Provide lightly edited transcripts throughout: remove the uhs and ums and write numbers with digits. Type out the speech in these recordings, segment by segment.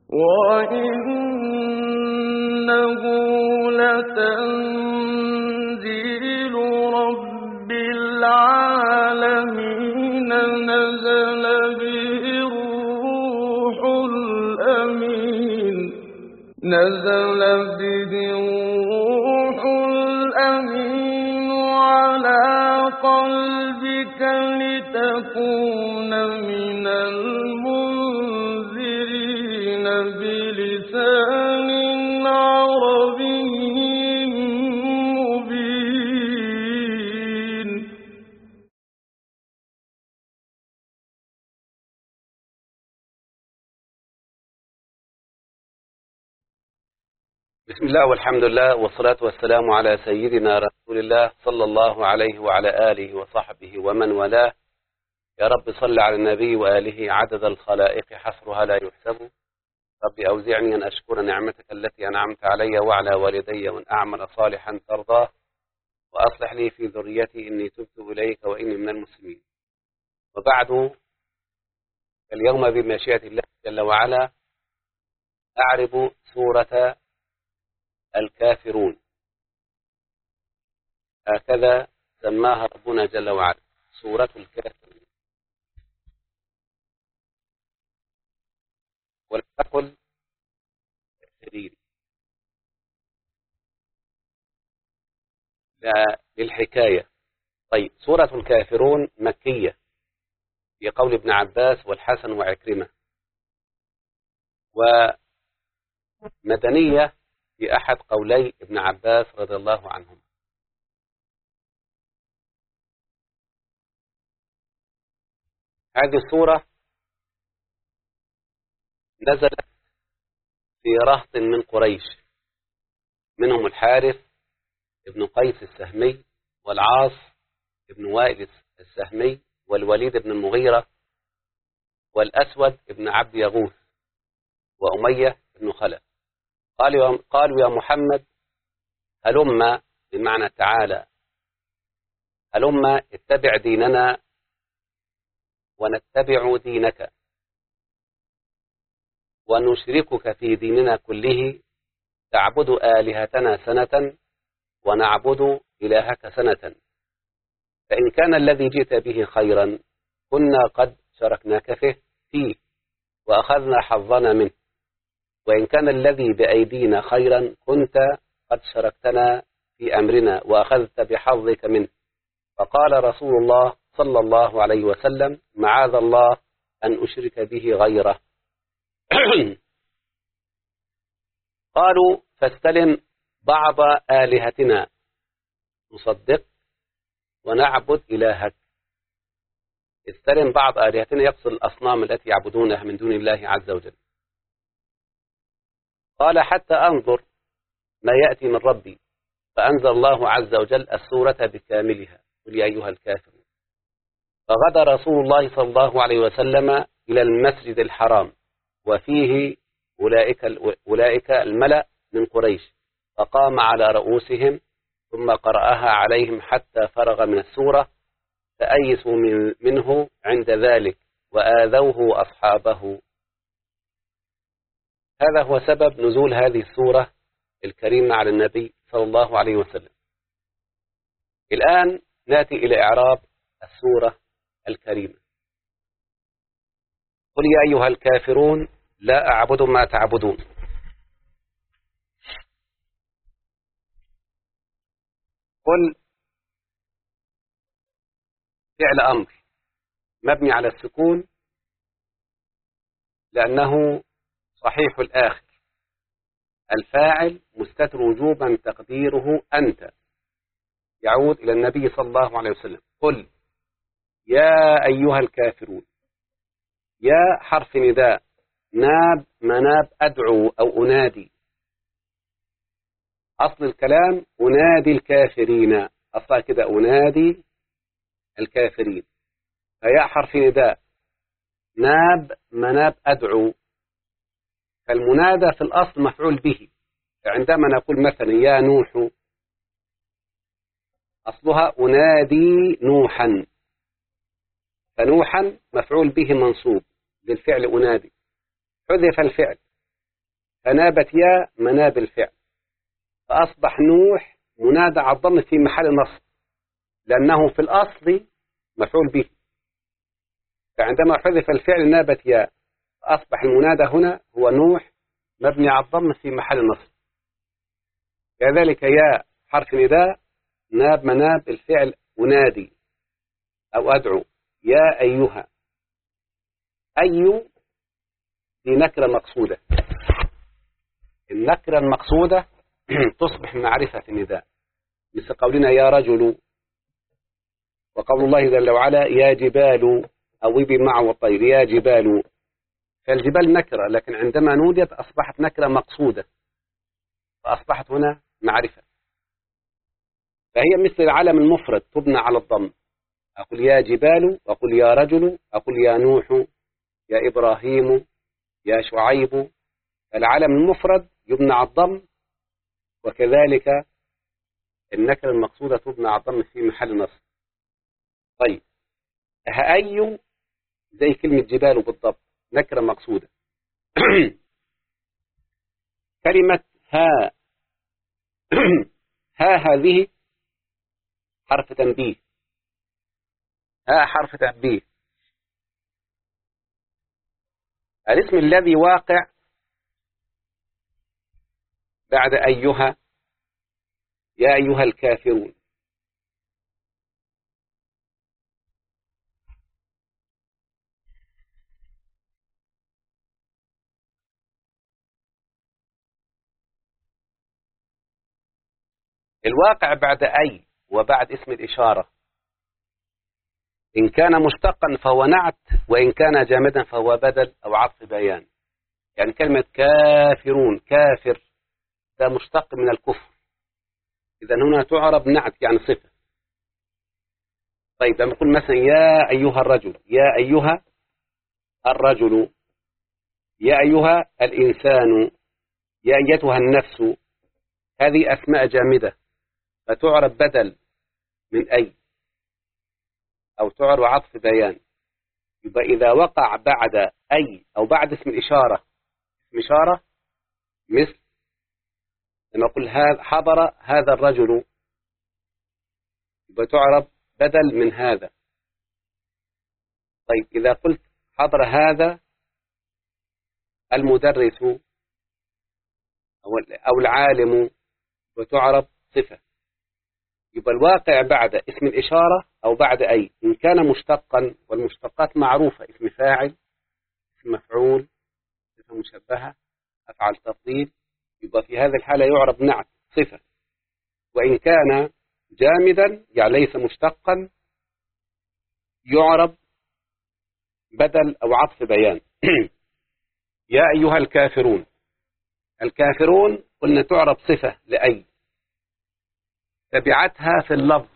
وإنه لتنزيل رب العالمين نزل به الروح الأمين على قلبك لتكون من المنذرين بلسان عربي مبين. بسم الله والحمد لله والصلاة والسلام على سيدنا رسول الله صلى الله عليه وعلى آله وصحبه ومن والاه. يا رب صل على النبي وآله عدد الخلائق حصرها لا يحسب. رب أوزعني أن أشكر نعمتك التي أنعمت علي وعلى والدي وأن أعمل صالحا ترضاه وأصلح لي في ذريتي إني تبت إليك وإني من المسلمين. وبعد، اليوم بمشيئة الله جل وعلا أعرض سورة الكافرون، هكذا سماها ربنا جل وعلا، سورة الكافرون. ولم تقل الكافرين، لا للحكاية. طيب، سورة الكافرون مكية في قول ابن عباس والحسن وعكرمة، ومدنية في أحد قولي ابن عباس رضي الله عنهم. هذه السورة نزلت في رهط من قريش، منهم الحارث ابن قيس السهمي والعاص ابن وائل السهمي والوليد بن المغيرة والأسود ابن عبد يغوث وأمية بن خلف. قالوا يا محمد هلما، بمعنى تعالى، هلما اتبع ديننا ونتبع دينك ونشركك في ديننا كله، تعبد آلهتنا سنة ونعبد إلهك سنة، فإن كان الذي جئت به خيرا كنا قد شركناك فيه وأخذنا حظنا منه، وإن كان الذي بأيدينا خيرا كنت قد شركتنا في أمرنا وأخذت بحظك منه. فقال رسول الله صلى الله عليه وسلم معاذ الله أن أشرك به غيره. قالوا فاستلم بعض آلهتنا نصدق ونعبد إلهك. استلم بعض آلهتنا يقصد الأصنام التي يعبدونها من دون الله عز وجل. قال حتى أنظر ما يأتي من ربي، فأنزل الله عز وجل السورة بكاملها، قل يا أيها الكافرون. فغدا رسول الله صلى الله عليه وسلم إلى المسجد الحرام وفيه أولئك الملأ من قريش، فقام على رؤوسهم ثم قرأها عليهم حتى فرغ من السورة، فأيسوا منه عند ذلك وآذوه أصحابه. هذا هو سبب نزول هذه السورة الكريمة على النبي صلى الله عليه وسلم. الآن نأتي إلى إعراب السورة الكريمة. قل يا أيها الكافرون لا أعبد ما تعبدون. قل فعل أمر مبني على السكون لأنه صحيح الآخر، الفاعل مستتر وجوبا تقديره أنت، يعود إلى النبي صلى الله عليه وسلم. قل يا أيها الكافرون، يا حرف نداء، ناب مناب أدعو أو أنادي. أصل الكلام أنادي الكافرين، أصلا كده أنادي الكافرين. فيا حرف نداء، ناب مناب أدعو. فالمنادى في الأصل مفعول به، فعندما نقول مثلا يا نوح أصلها أنادي نوحا، فنوحا مفعول به منصوب بالفعل أنادي، حذف الفعل فنابت يا مناب الفعل، فأصبح نوح منادى على الضم في محل نصب، لأنه في الأصل مفعول به، فعندما حذف الفعل نابت يا، أصبح المنادى هنا هو نوح مبني على الضم في محل نصب. كذلك يا حرف نداء، ناب مناب الفعل أنادي أو أدعو، يا أيها. أي دي نكرة مقصودة، النكرة المقصودة تصبح معرفة في النداء، مثل قولنا يا رجل، وقول الله جل وعلا يا جبال أوبي معه الطير، يا جبال. فالجبال نكرة، لكن عندما نودت أصبحت نكرة مقصودة، فأصبحت هنا معرفة. فهي مثل العلم المفرد تبنى على الضم، أقول يا جبال، أقول يا رجل، أقول يا نوح، يا إبراهيم، يا شعيب. العلم المفرد يبنى على الضم، وكذلك النكرة المقصودة تبنى على الضم في محل نصب. طيب، أي زي كلمة جبال بالضبط، نكرة مقصودة. كلمة ها ها هذه حرف تنبيه، ها حرف تنبيه. الاسم الذي واقع بعد أيها، يا أيها الكافرون. الواقع بعد أي وبعد اسم الإشارة، إن كان مشتقا فهو نعت، وإن كان جامدا فهو بدل أو عطف بيان. يعني كلمة كافرون، كافر ده مشتق من الكفر، إذا هنا تعرب نعت يعني صفة. طيب لما نقول مثلا يا أيها الرجل، يا أيها الرجل، يا أيها الإنسان، يا أيتها النفس، هذه أسماء جامدة فتعرب بدل من أي، أو تعرب عطف بيان. يبقى إذا وقع بعد أي أو بعد اسم إشارة، اسم إشارة مثل لما أقول حضر هذا الرجل، يبقى تعرب بدل من هذا. طيب إذا قلت حضر هذا المدرس أو العالم، وتعرب صفة. يبقى الواقع بعد اسم الإشارة أو بعد أي، إن كان مشتقا، والمشتقات معروفة، اسم فاعل، اسم مفعول، صفة مشبهة، أفعل تفضيل، يبقى في هذه الحالة يعرب نعت صفة. وإن كان جامدا يعني ليس مشتقا، يعرب بدل أو عطف بيان. يا أيها الكافرون، الكافرون قلنا تعرب صفة لأي، تبعتها في اللفظ،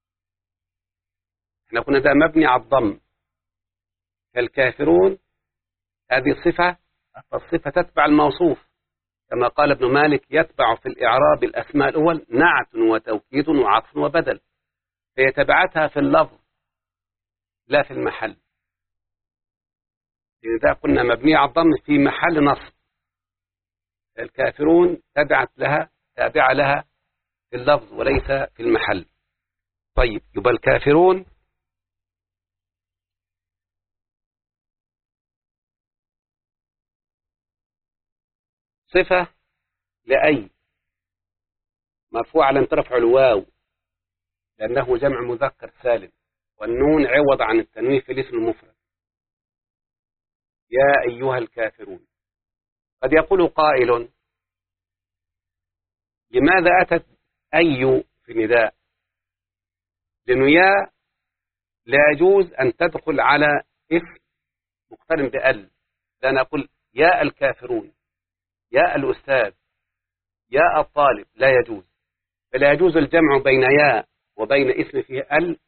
احنا قلنا ده مبني على الضم، فالكافرون هذه الصفة، الصفة تتبع الموصوف، كما قال ابن مالك يتبع في الإعراب الأسماء الأول نعت وتوكيد وعطف وبدل، فيتبعتها في اللفظ لا في المحل. إذا قلنا مبني على الضم في محل نصب، الكافرون تابعة لها في اللفظ وليس في المحل. طيب يبقى الكافرون صفة لأي، مرفوع على ترفع الواو لأنه جمع مذكر سالم، والنون عوض عن التنوين في الاسم المفرد. يا أيها الكافرون. قد يقول قائل لماذا أتت أي في النداء؟ لأنه يا لا يجوز أن تدخل على اسم مقترن بأل، لأن أقول يا الكافرون، يا الأستاذ، يا الطالب، لا يجوز. فلا يجوز الجمع بين يا وبين اسم فيه ال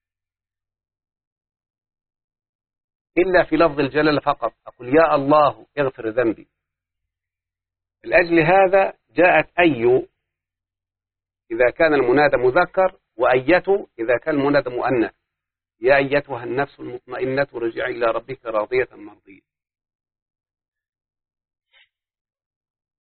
إلا في لفظ الجلالة فقط، أقول يا الله اغفر ذنبي. لأجل هذا جاءت أي إذا كان المنادى مذكر، وأيته إذا كان المنادى مؤنث، يا أيتها النفس المطمئنة ارجعي إلى ربك راضية مرضية.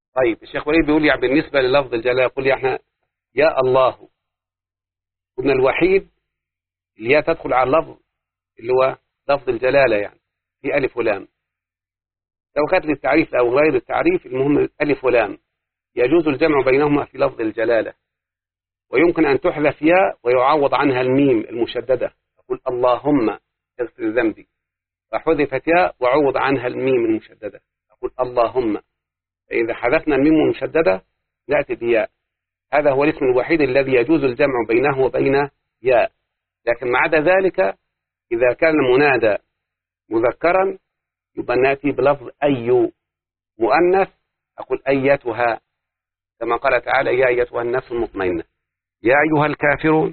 طيب الشيخ وليد بيقول يعني بالنسبة للفظ الجلالة يقول احنا يا الله قلنا الوحيد اللي هي تدخل على اللفظ اللي هو لفظ الجلالة يعني في ألف ولام، لو كانت للتعريف أو غير التعريف المهم ألف ولام يجوز الجمع بينهما في لفظ الجلالة، ويمكن أن تحذف ياء ويعوض عنها الميم المشددة، أقول اللهم اغفر ذنبي، فحذفت ياء وعوض عنها الميم المشددة، أقول اللهم، فإذا حذفنا الميم المشددة نأتي بياء. هذا هو الاسم الوحيد الذي يجوز الجمع بينه وبين ياء، لكن ما عدا ذلك إذا كان المنادى مذكرا يبقى نأتي بلفظ أي، مؤنث أقول أيتها، كما قال تعالى يا أيتها النفس المطمئنة. يا أيها الكافرون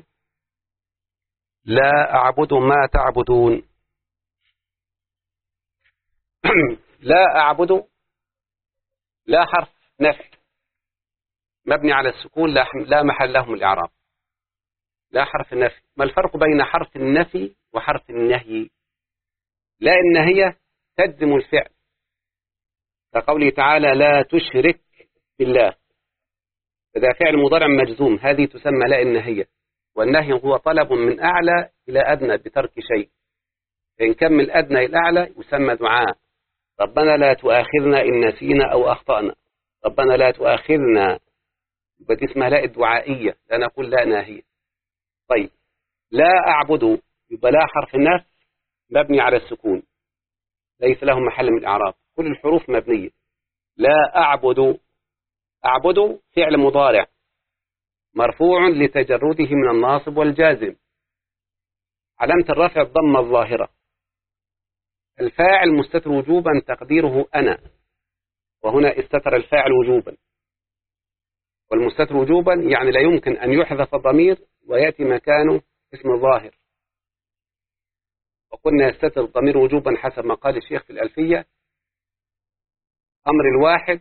لا أعبد ما تعبدون. لا أعبد لا حرف نفي مبني على السكون لا محل له من الإعراب، لا حرف نفي. ما الفرق بين حرف النفي وحرف النهي؟ لا النهية تجزم الفعل كقوله تعالى لا تشرك بالله، إذا فعل مضارع مجزوم هذه تسمى لا النهية، والنهي هو طلب من أعلى إلى أدنى بترك شيء، فإن كان من الأدنى إلى الأعلى يسمى دعاء، ربنا لا تؤاخذنا إن نسينا أو أخطأنا، ربنا لا تؤاخذنا، يبقى اسمها لا الدعائية، لا نقول لا ناهية. طيب لا أعبد يبقى لا حرف النفي مبني على السكون ليس له محل من الإعراب، كل الحروف مبنية. لا أعبد، أعبد فعل مضارع مرفوع لتجرده من الناصب والجازم، علامة الرفع الضمة الظاهرة، الفاعل مستتر وجوبا تقديره أنا، وهنا استتر الفاعل وجوبا، والمستتر وجوبا يعني لا يمكن أن يحذف الضمير ويأتي مكانه اسم ظاهر، وقلنا يستتر الضمير وجوبا حسب ما قال الشيخ في الألفية أمر الواحد،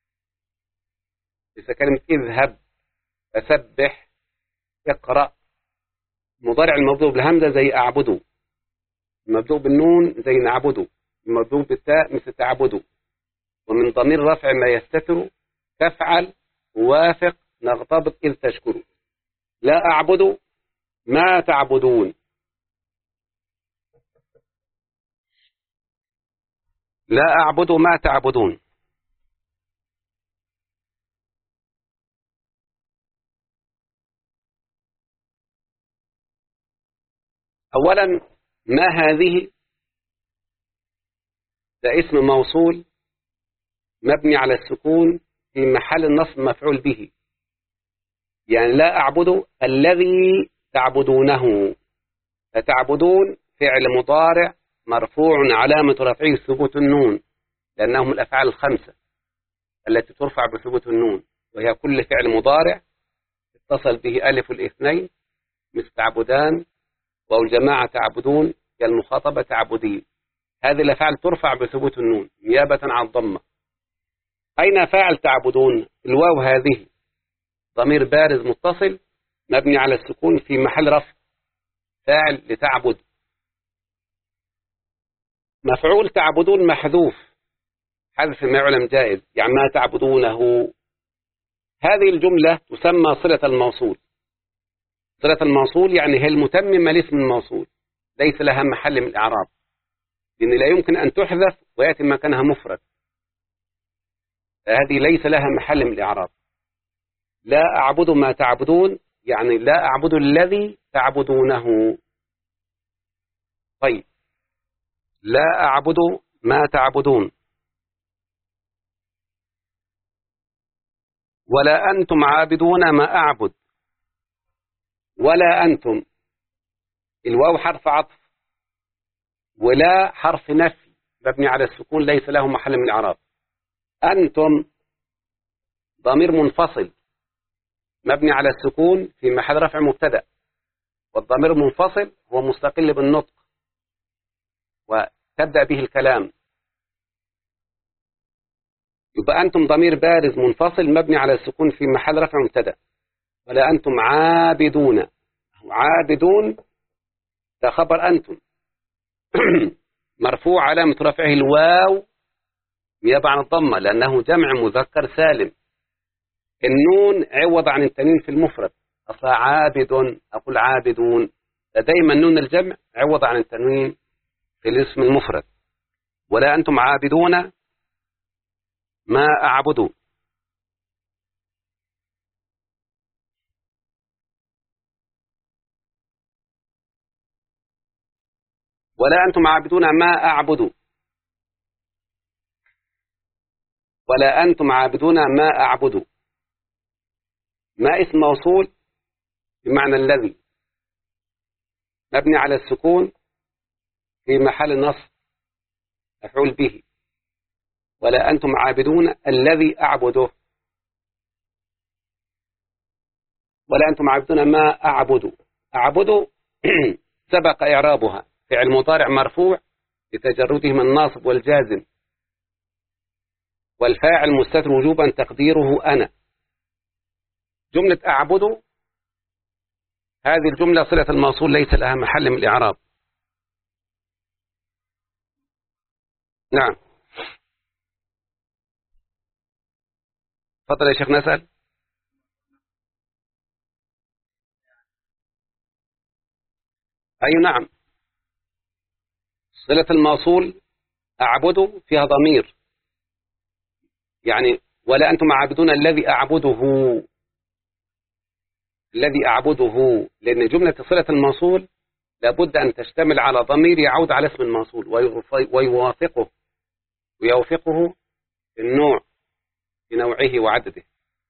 إذا كلمة اذهب فسبح اقرأ، مضارع المبدوء بالهمزة زي أعبده، المبدوء بالنون زي نعبده، المبدوء بالتاء مثل تعبده، ومن ضمير رفع ما يستتر تفعل وافق نغتبط إذ تشكر. لا أعبد ما تعبدون، لا أعبد ما تعبدون. أولا ما هذه ده اسم موصول مبني على السكون في محل نصب مفعول به، يعني لا أعبد الذي تعبدونه، فتعبدون فعل مضارع مرفوع علامة رفعه ثبوت النون، لأنهم الأفعال الخمسة التي ترفع بثبوت النون، وهي كل فعل مضارع اتصل به ألف الاثنين مثل تعبدان، والجماعة تعبدون، كالمخاطبة تعبدين، هذه الأفعال ترفع بثبوت النون نيابة عن الضمة. أين فاعل تعبدون؟ الواو هذه ضمير بارز متصل مبني على السكون في محل رفع فاعل لتعبد. مفعول تعبدون محذوف حذف ما يعلم جائز، يعني ما تعبدونه. هذه الجملة تسمى صلة الموصول، صلة الموصول يعني هي المتممة لاسم الموصول ليس لها محل من الإعراب، لأن لا يمكن أن تحذف ويأتي مكانها مفرد، هذه ليس لها محل من الإعراب. لا أعبد ما تعبدون يعني لا أعبد الذي تعبدونه. طيب لا أعبد ما تعبدون ولا أنتم عابدون ما أعبد. ولا أنتم الواو حرف عطف، ولا حرف نفي مبني على السكون ليس له محل من الإعراب. أنتم ضمير منفصل مبني على السكون في محل رفع مبتدأ، والضمير المنفصل هو مستقل بالنطق وتبدأ به الكلام، يبقى أنتم ضمير بارز منفصل مبني على السكون في محل رفع مبتدأ. ولا أنتم عابدون، عابدون ده خبر أنتم مرفوع علامة رفعه الواو نيابة عن الضمة لأنه جمع مذكر سالم. النون عوض عن التنوين في المفرد، أصلا عابد أقول عابدون، دائما نون الجمع عوض عن التنوين في الاسم المفرد. ولا أنتم عابدون ما أعبد. ولا أنتم عابدون ما أعبد. ولا أنتم عابدون ما أعبد. ما اسم موصول بمعنى الذي، مبني على السكون في محل نصب مفعول به. ولا أنتم عابدون الذي أعبده. ولا أنتم عابدون ما أعبد. أعبد سبق إعرابها، فعل مضارع مرفوع لتجرده من الناصب والجازم، والفاعل مستتر وجوبا تقديره أنا. جملة أعبد هذه الجملة صلة الموصول ليس لها محل من الإعراب. نعم، تفضل يا شيخ نسأل. أي نعم، صلة الموصول أعبد فيها ضمير، يعني ولا أنتم عابدون الذي أعبده. الذي أعبده، لأن جملة صلة الموصول لابد أن تشتمل على ضمير يعود على اسم الموصول ويوافقه النوع في نوعه وعدده.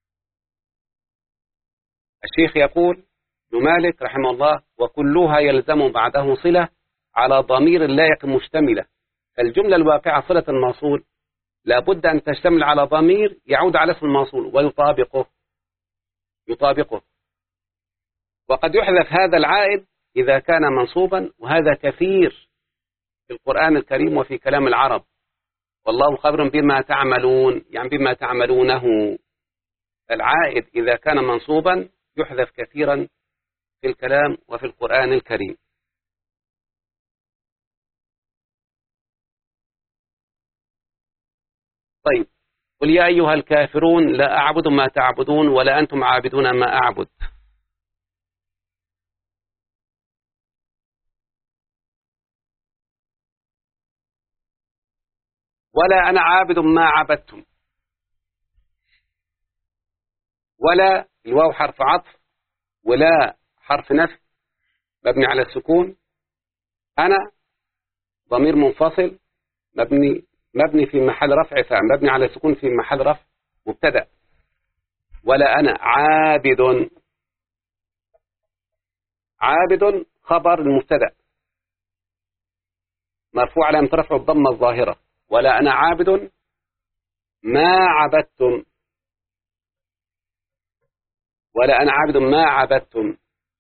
الشيخ يقول ابن مالك رحمه الله: وكلها يلزم بعده صلة على ضمير اللائق مشتملة. فالجملة الواقعة صلة الموصول لابد أن تشتمل على ضمير يعود على اسم الموصول ويطابقه. وقد يحذف هذا العائد إذا كان منصوبا، وهذا كثير في القرآن الكريم وفي كلام العرب. والله خبر بما تعملون، يعني بما تعملونه. العائد إذا كان منصوبا يحذف كثيرا في الكلام وفي القرآن الكريم. طيب، قل يا أيها الكافرون لا أعبد ما تعبدون ولا أنتم عابدون ما أعبد. ولا أنا عابد ما عبدتم. ولا الواو حرف عطف، ولا حرف نفي مبني على السكون. أنا ضمير منفصل مبني في محل رفع فاعل، مبني على السكون في محل رفع مبتدأ. ولا أنا عابد خبر المبتدأ مرفوع علامة رفعه الضمة الظاهرة. ولا أنا عابد ما عبدتم. ولا أنا عابد ما عبدتم.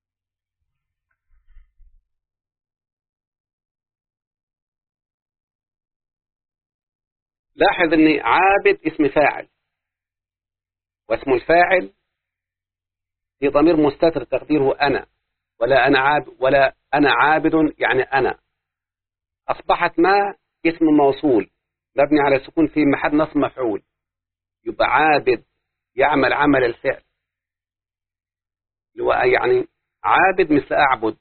لاحظ أن عابد اسم فاعل، واسم الفاعل في ضمير مستتر تقديره أنا. ولا أنا عابد يعني أنا. أصبحت ما اسم موصول مبني على السكون في محل نصب مفعول، يبقى عابد يعمل عمل الفعل، يعني عابد مثل أعبد،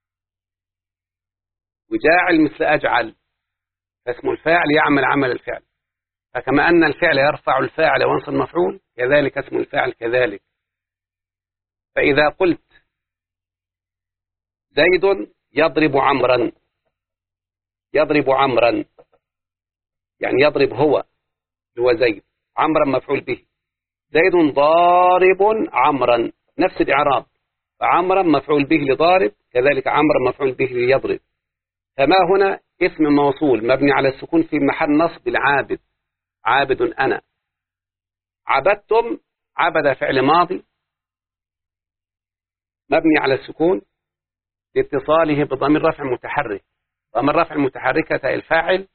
وجاعل مثل أجعل، فاسم الفاعل يعمل عمل الفعل. فكما أن الفعل يرفع الفاعل وينصب المفعول، كذلك اسم الفاعل كذلك. فإذا قلت زيد يضرب عمرا، يعني يضرب هو زيد، عمرا مفعول به. زيد ضارب عمرا، نفس الإعراب، فعمرا مفعول به لضارب، كذلك عمرا مفعول به ليضرب. فما هنا اسم موصول مبني على السكون في محل نصب العابد، عابد أنا. عبدتم، عبد فعل ماضي مبني على السكون لاتصاله بضمير رفع متحرك. ضمير رفع المتحركة الفاعل،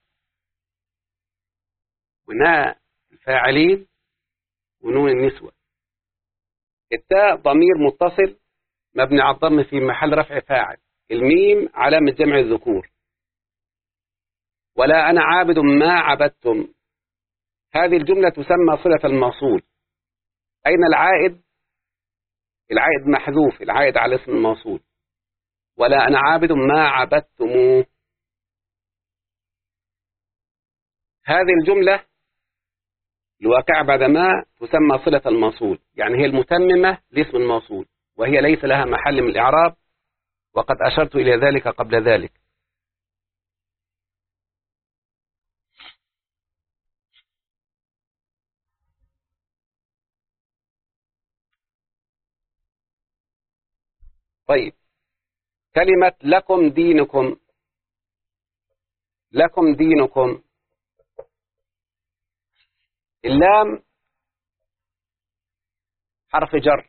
وناء الفاعلين، ونون النسوة. التاء ضمير متصل مبني على الضم في محل رفع فاعل. الميم علامة جمع الذكور. ولا أنا عابد ما عبدتم. هذه الجملة تسمى صلة الموصول. أين العائد؟ العائد محذوف، العائد على اسم الموصول. ولا أنا عابد ما عبدتموه. هذه الجملة الواقع بعد ما تسمى صلة الموصول، يعني هي المتممة لاسم الموصول، وهي ليس لها محل من الإعراب، وقد أشرت إلى ذلك قبل ذلك. طيب، كلمة لكم دينكم، لكم دينكم، اللام حرف جر،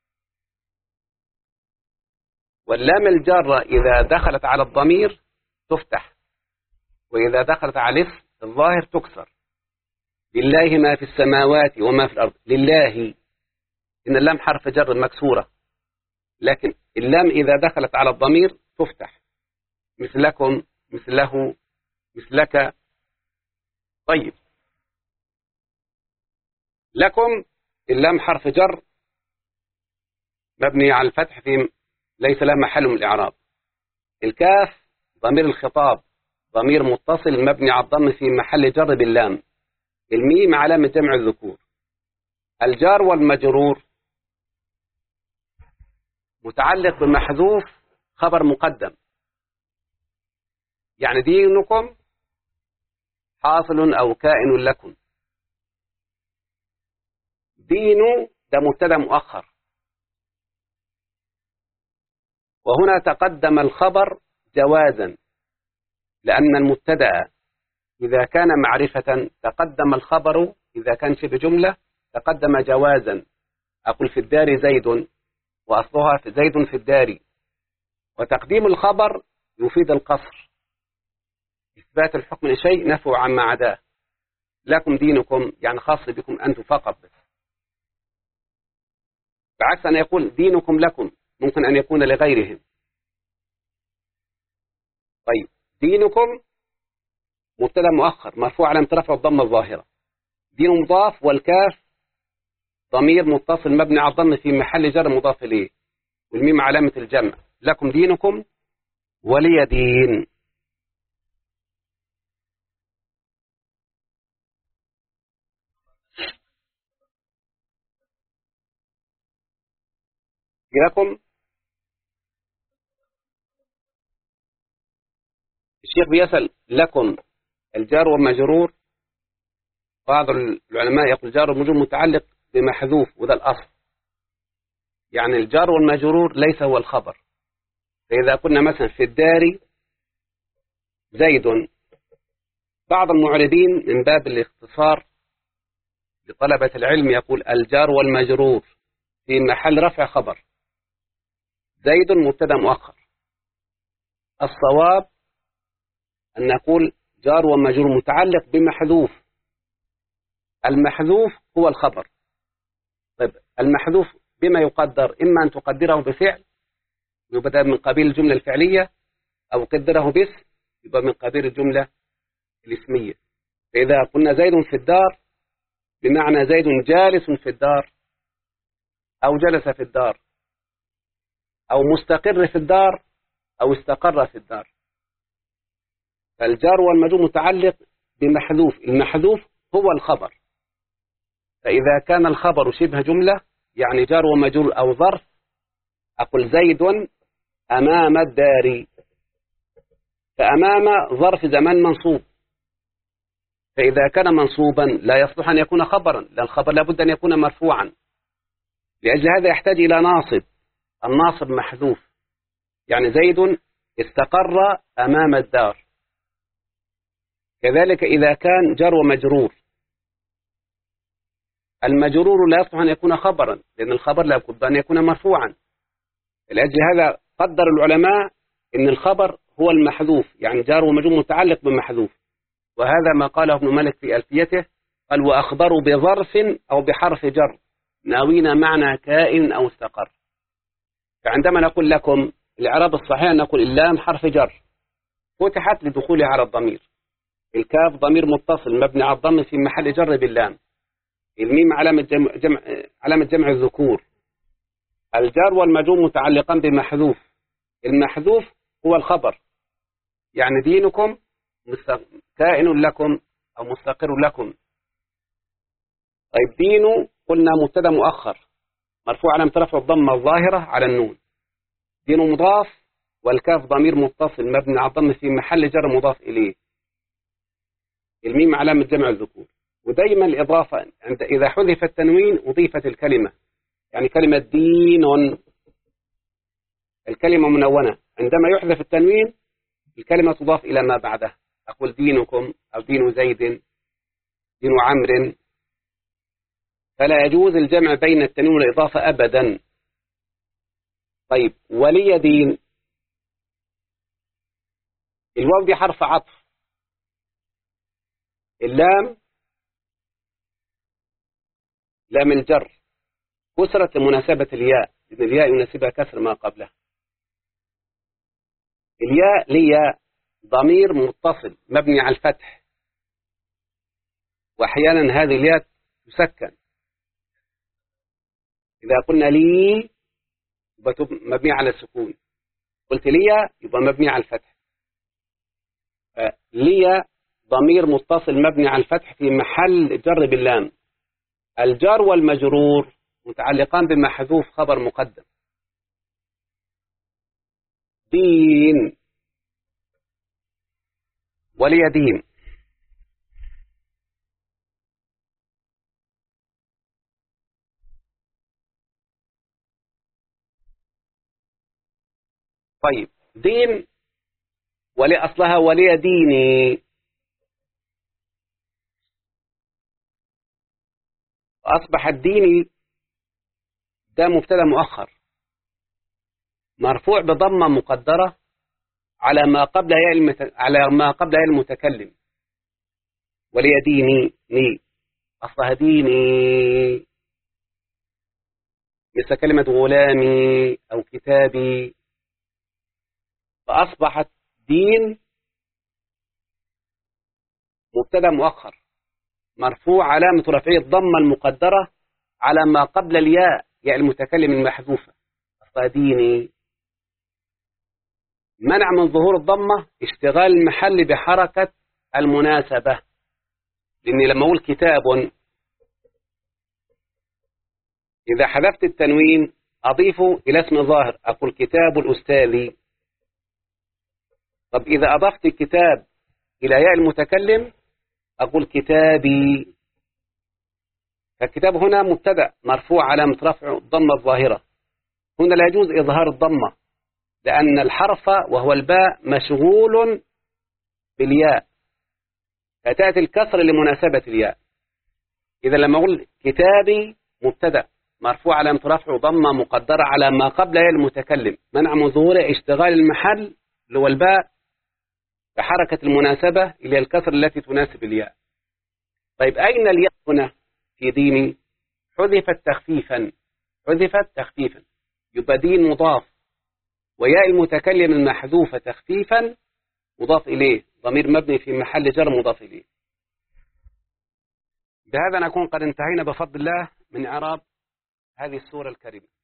واللام الجارة إذا دخلت على الضمير تفتح، وإذا دخلت على الاسم الظاهر تكسر. لله ما في السماوات وما في الأرض. لله، إن اللام حرف جر مكسورة، لكن اللام إذا دخلت على الضمير تفتح، مثلكم، مثله، مثلك. طيب، لكم اللام حرف جر مبني على الفتح في ليس له محل من الإعراب. الكاف ضمير الخطاب، ضمير متصل مبني على الضم في محل جر باللام. الميم علامة جمع الذكور. الجار والمجرور متعلق بمحذوف خبر مقدم، يعني دينكم حاصل أو كائن لكم. دين ده مبتدا مؤخر، وهنا تقدم الخبر جوازا، لأن المبتدا إذا كان معرفة تقدم الخبر، إذا كان شبه جملة تقدم جوازا. أقول في الدار زيد، وأصلها في زيد في الدار، وتقديم الخبر يفيد القصر، إثبات الحكم لشيء نفوا عما عداه. لكم دينكم يعني خاص بكم أنتم فقط بس، بعكس أن يقول دينكم لكم، ممكن أن يكون لغيرهم. طيب، دينكم مبتدا مؤخر مرفوع علامة رفع الضمة الظاهرة، دين مضاف، والكاف ضمير متصل مبني على الضم في محل جر مضاف إليه، والميم علامة الجمع. لكم دينكم ولي دين. لكم الشيخ بيسأل لكم الجار والمجرور، بعض العلماء يقول الجار والمجرور متعلق بمحذوف، وده الأصل، يعني الجار والمجرور ليس هو الخبر. فإذا كنا مثلا في الدار زيد، بعض المعربين من باب الاختصار لطلبة العلم يقول الجار والمجرور في محل رفع خبر، زيد مبتدا مؤخر. الصواب أن نقول جار ومجرور متعلق بمحذوف، المحذوف هو الخبر. طيب، المحذوف بما يقدر، إما أن تقدره بفعل يبدأ من قبيل الجملة الفعلية، أو قدره باسم يبقى من قبيل الجملة الاسمية. فإذا قلنا زيد في الدار بمعنى زيد جالس في الدار، أو جلس في الدار، أو مستقر في الدار، أو استقر في الدار. فالجار والمجرور متعلق بمحذوف، المحذوف هو الخبر. فإذا كان الخبر شبه جملة يعني جار ومجرور أو ظرف، أقول زيد أمام الدار، فأمام ظرف زمان منصوب، فإذا كان منصوبا لا يصلح أن يكون خبرا، لأن الخبر لابد أن يكون مرفوعا. لأجل هذا يحتاج إلى ناصب، الناصب محذوف، يعني زيد استقر أمام الدار. كذلك إذا كان جار ومجرور، المجرور لا يصلح أن يكون خبرا، لأن الخبر لابد أن يكون مرفوعا. لأجل هذا قدر العلماء أن الخبر هو المحذوف، يعني جار ومجرور متعلق بمحذوف. وهذا ما قاله ابن مالك في ألفيته، قال وأخبروا بظرف أو بحرف جر ناوين معنى كائن أو استقر. فعندما نقول لكم الإعراب الصحيح نقول اللام حرف جر فتحت لدخولها على الضمير، الكاف ضمير متصل مبني على الضم في محل جر باللام. الميم علامة جمع الذكور. الجار والمجرور متعلقان بمحذوف. المحذوف هو الخبر، يعني دينكم كائن لكم أو مستقر لكم. طيب دين قلنا مبتدا مؤخر مرفوع علامة رفع الضمة الظاهرة على النون. دين مضاف والكاف ضمير متصل مبني على الضم في محل جر مضاف إليه. الميم علامة جمع الذكور. ودايما الإضافة إذا حذف التنوين أضيفت الكلمة، يعني كلمة دين الكلمة منونة، عندما يحذف التنوين الكلمة تضاف إلى ما بعده. أقول دينكم أو دين زيد، دين عمرو. فلا يجوز الجمع بين التنوين والإضافة أبدا. طيب ولي دين، الواو دي حرف عطف، اللام لام الجر كسرت لمناسبة الياء، لأن الياء يناسبها كسر ما قبلها. الياء لي ضمير متصل مبني على الفتح، وأحيانا هذه الياء تسكن. إذا قلنا لي يبقى مبني على السكون، قلت لي يبقى مبني على الفتح. لي ضمير متصل مبني على الفتح في محل جر باللام. الجار والمجرور متعلقان بمحذوف خبر مقدم. دين ولي دين. طيب دين ولي أصلها ولي ديني، أصبح الديني ده مبتدا مؤخر مرفوع بضمة مقدرة على ما قبل ياء المتكلم. ولي ديني ني أصلها ديني، مثل كلمة غلامي أو كتابي. فأصبحت دين مبتدا مؤخر مرفوع علامة رفعه الضمة المقدرة على ما قبل الياء المتكلم المحذوفة. أصلها ديني. منع من ظهور الضمة اشتغال المحل بحركة المناسبة، لأني لما أقول كتاب إذا حذفت التنوين أضيفه إلى اسم ظاهر، أقول كتاب الأستاذ. طب إذا أضفت الكتاب إلى ياء المتكلم أقول كتابي. فالكتاب هنا مبتدأ مرفوع علامة رفع الضمة الظاهرة. هنا لا يجوز إظهار الضمة لأن الحرف وهو الباء مشغول بالياء، فتأتي الكسر لمناسبة الياء. إذا لما أقول كتابي مبتدأ مرفوع علامة رفع ضمة مقدرة على ما قبل ياء المتكلم، منع من ظهوره اشتغال المحل اللي هو الباء بحركة المناسبة إلى الكسر التي تناسب الياء. طيب أين الياء هنا في ديني؟ حذفت تخفيفا، يبقى دين مضاف وياء المتكلم المحذوفة تخفيفا مضاف إليه، ضمير مبني في محل جر مضاف إليه. بهذا نكون قد انتهينا بفضل الله من إعراب هذه السورة الكريمة.